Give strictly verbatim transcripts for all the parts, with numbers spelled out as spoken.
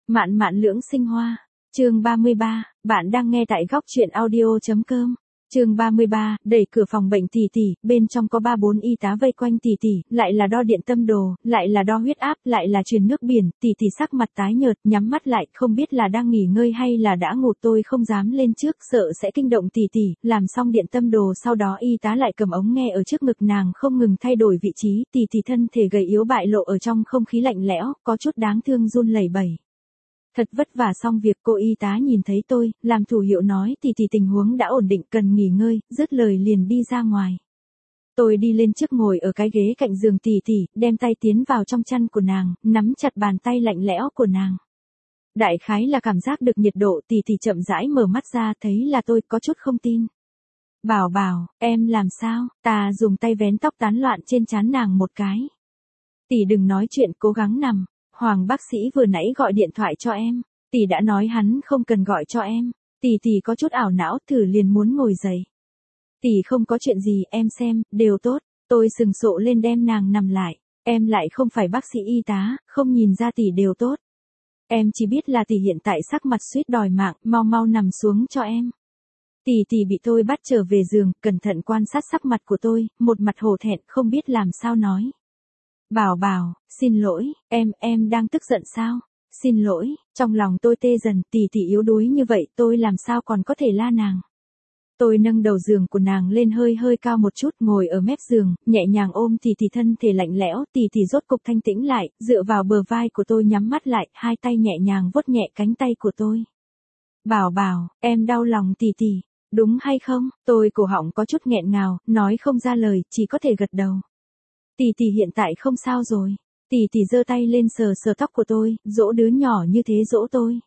Mạn mạn lưỡng sinh hoa. Chương ba mươi ba, bạn đang nghe tại góc truyện audio chấm com. Chương ba mươi ba, đẩy cửa phòng bệnh tỷ tỷ, bên trong có ba bốn y tá vây quanh tỷ tỷ, lại là đo điện tâm đồ, lại là đo huyết áp, lại là truyền nước biển, tỷ tỷ sắc mặt tái nhợt, nhắm mắt lại, không biết là đang nghỉ ngơi hay là đã ngủ. Tôi không dám lên trước, sợ sẽ kinh động tỷ tỷ. Làm xong điện tâm đồ sau đó y tá lại cầm ống nghe ở trước ngực nàng không ngừng thay đổi vị trí, tỷ tỷ thân thể gầy yếu bại lộ ở trong không khí lạnh lẽo, có chút đáng thương run lẩy bẩy. Thật vất vả xong việc, cô y tá nhìn thấy tôi, làm thủ hiệu nói tỷ tỷ tình huống đã ổn định, cần nghỉ ngơi, dứt lời liền đi ra ngoài. Tôi đi lên trước ngồi ở cái ghế cạnh giường tỷ tỷ, đem tay tiến vào trong chăn của nàng, nắm chặt bàn tay lạnh lẽo của nàng. Đại khái là cảm giác được nhiệt độ, tỷ tỷ chậm rãi mở mắt ra, thấy là tôi, có chút không tin. Bảo bảo, em làm sao? Ta dùng tay vén tóc tán loạn trên trán nàng một cái. Tỷ đừng nói chuyện, cố gắng nằm. Hoàng bác sĩ vừa nãy gọi điện thoại cho em, tỷ đã nói hắn không cần gọi cho em. Tỷ tỷ có chút ảo não, thử liền muốn ngồi dậy. Tỷ không có chuyện gì, em xem, đều tốt. Tôi sừng sộ lên đem nàng nằm lại. Em lại không phải bác sĩ y tá, không nhìn ra tỷ đều tốt. Em chỉ biết là tỷ hiện tại sắc mặt suýt đòi mạng, mau mau nằm xuống cho em. Tỷ tỷ bị tôi bắt trở về giường, cẩn thận quan sát sắc mặt của tôi, một mặt hổ thẹn, không biết làm sao nói. Bảo bảo, xin lỗi, em, em đang tức giận sao? Xin lỗi, trong lòng tôi tê dần, tỷ tỷ yếu đuối như vậy, tôi làm sao còn có thể la nàng. Tôi nâng đầu giường của nàng lên hơi hơi cao một chút, ngồi ở mép giường, nhẹ nhàng ôm tỷ tỷ, thân thể lạnh lẽo, tỷ tỷ rốt cục thanh tĩnh lại, dựa vào bờ vai của tôi nhắm mắt lại, hai tay nhẹ nhàng vuốt nhẹ cánh tay của tôi. Bảo bảo, em đau lòng tỷ tỷ, đúng hay không? Tôi cổ họng có chút nghẹn ngào, nói không ra lời, chỉ có thể gật đầu. Tỷ tỷ hiện tại không sao rồi. Tỷ tỷ giơ tay lên sờ sờ tóc của tôi, dỗ đứa nhỏ như thế dỗ tôi.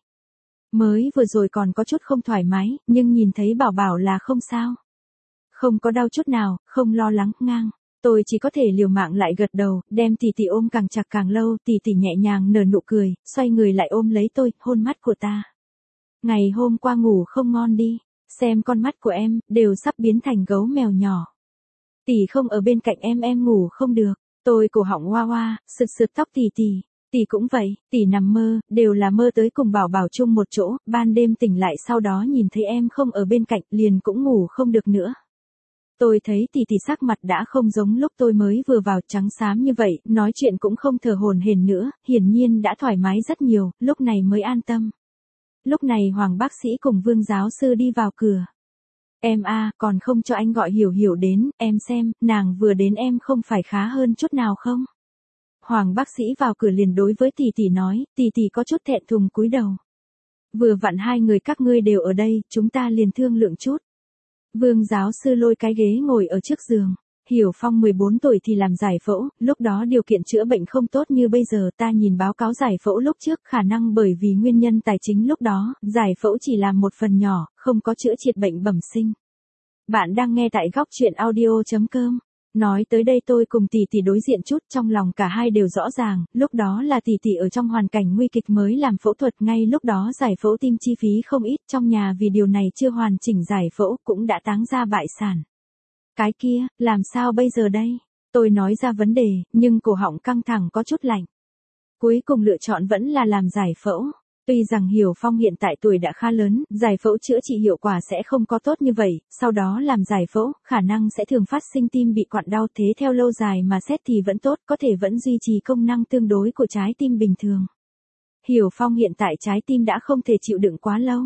Mới vừa rồi còn có chút không thoải mái, nhưng nhìn thấy bảo bảo là không sao. Không có đau chút nào, không lo lắng, ngang. Tôi chỉ có thể liều mạng lại gật đầu, đem tỷ tỷ ôm càng chặt càng lâu, tỷ tỷ nhẹ nhàng nở nụ cười, xoay người lại ôm lấy tôi, hôn mắt của ta. Ngày hôm qua ngủ không ngon đi, xem con mắt của em, đều sắp biến thành gấu mèo nhỏ. Tỷ không ở bên cạnh em em ngủ không được. Tôi cổ họng hoa hoa, sượt sượt tóc tỷ tỷ. Tỷ cũng vậy, tỷ nằm mơ, đều là mơ tới cùng bảo bảo chung một chỗ, ban đêm tỉnh lại sau đó nhìn thấy em không ở bên cạnh, liền cũng ngủ không được nữa. Tôi thấy tỷ tỷ sắc mặt đã không giống lúc tôi mới vừa vào, trắng xám như vậy, nói chuyện cũng không thở hổn hển nữa, hiển nhiên đã thoải mái rất nhiều, lúc này mới an tâm. Lúc này Hoàng bác sĩ cùng Vương giáo sư đi vào cửa. Em a, à, còn không cho anh gọi Hiểu Hiểu đến, em xem, nàng vừa đến em không phải khá hơn chút nào không? Hoàng bác sĩ vào cửa liền đối với tỷ tỷ nói, tỷ tỷ có chút thẹn thùng cúi đầu. Vừa vặn hai người các ngươi đều ở đây, chúng ta liền thương lượng chút. Vương giáo sư lôi cái ghế ngồi ở trước giường. Hiểu Phong mười bốn tuổi thì làm giải phẫu, lúc đó điều kiện chữa bệnh không tốt như bây giờ, ta nhìn báo cáo giải phẫu lúc trước, khả năng bởi vì nguyên nhân tài chính lúc đó, giải phẫu chỉ làm một phần nhỏ, không có chữa triệt bệnh bẩm sinh. Bạn đang nghe tại góc truyện audio chấm com. Nói tới đây tôi cùng tỷ tỷ đối diện chút, trong lòng cả hai đều rõ ràng, lúc đó là tỷ tỷ ở trong hoàn cảnh nguy kịch mới làm phẫu thuật, ngay lúc đó giải phẫu tim chi phí không ít, trong nhà vì điều này chưa hoàn chỉnh giải phẫu cũng đã táng ra bại sản. Cái kia, làm sao bây giờ đây? Tôi nói ra vấn đề, nhưng cổ họng căng thẳng có chút lạnh. Cuối cùng lựa chọn vẫn là làm giải phẫu. Tuy rằng Hiểu Phong hiện tại tuổi đã khá lớn, giải phẫu chữa trị hiệu quả sẽ không có tốt như vậy, sau đó làm giải phẫu, khả năng sẽ thường phát sinh tim bị quặn đau, thế theo lâu dài mà xét thì vẫn tốt, có thể vẫn duy trì công năng tương đối của trái tim bình thường. Hiểu Phong hiện tại trái tim đã không thể chịu đựng quá lâu.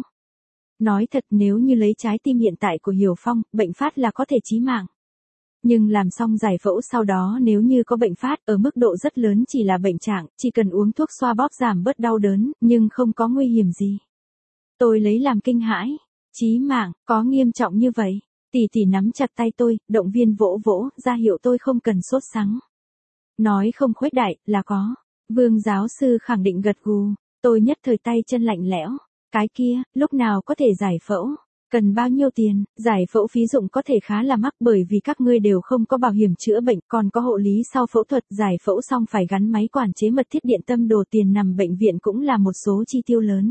Nói thật, nếu như lấy trái tim hiện tại của Hiểu Phong, bệnh phát là có thể chí mạng. Nhưng làm xong giải phẫu sau đó nếu như có bệnh phát, ở mức độ rất lớn chỉ là bệnh trạng, chỉ cần uống thuốc xoa bóp giảm bớt đau đớn, nhưng không có nguy hiểm gì. Tôi lấy làm kinh hãi. Chí mạng, có nghiêm trọng như vậy? Tỷ tỷ nắm chặt tay tôi, động viên vỗ vỗ, ra hiệu tôi không cần sốt sắng. Nói không khuếch đại, là có. Vương giáo sư khẳng định gật gù. Tôi nhất thời tay chân lạnh lẽo. Cái kia, lúc nào có thể giải phẫu? Cần bao nhiêu tiền? Giải phẫu phí dụng có thể khá là mắc bởi vì các ngươi đều không có bảo hiểm chữa bệnh, còn có hộ lý sau phẫu thuật, giải phẫu xong phải gắn máy quản chế mật thiết điện tâm đồ, tiền nằm bệnh viện cũng là một số chi tiêu lớn.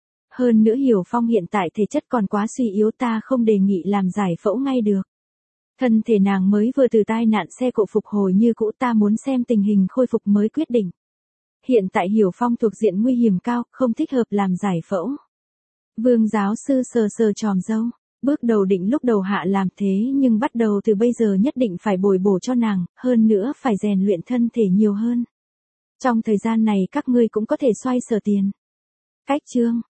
Hơn nữa Hiểu Phong hiện tại thể chất còn quá suy yếu, ta không đề nghị làm giải phẫu ngay được. Thân thể nàng mới vừa từ tai nạn xe cộ phục hồi như cũ, ta muốn xem tình hình khôi phục mới quyết định. hiện tại Hiểu Phong thuộc diện nguy hiểm cao, không thích hợp làm giải phẫu. Vương giáo sư sờ sờ tròm râu, bước đầu định lúc đầu hạ làm thế nhưng bắt đầu từ bây giờ nhất định phải bồi bổ cho nàng, hơn nữa phải rèn luyện thân thể nhiều hơn. Trong thời gian này các ngươi cũng có thể xoay sở tiền. Cách chương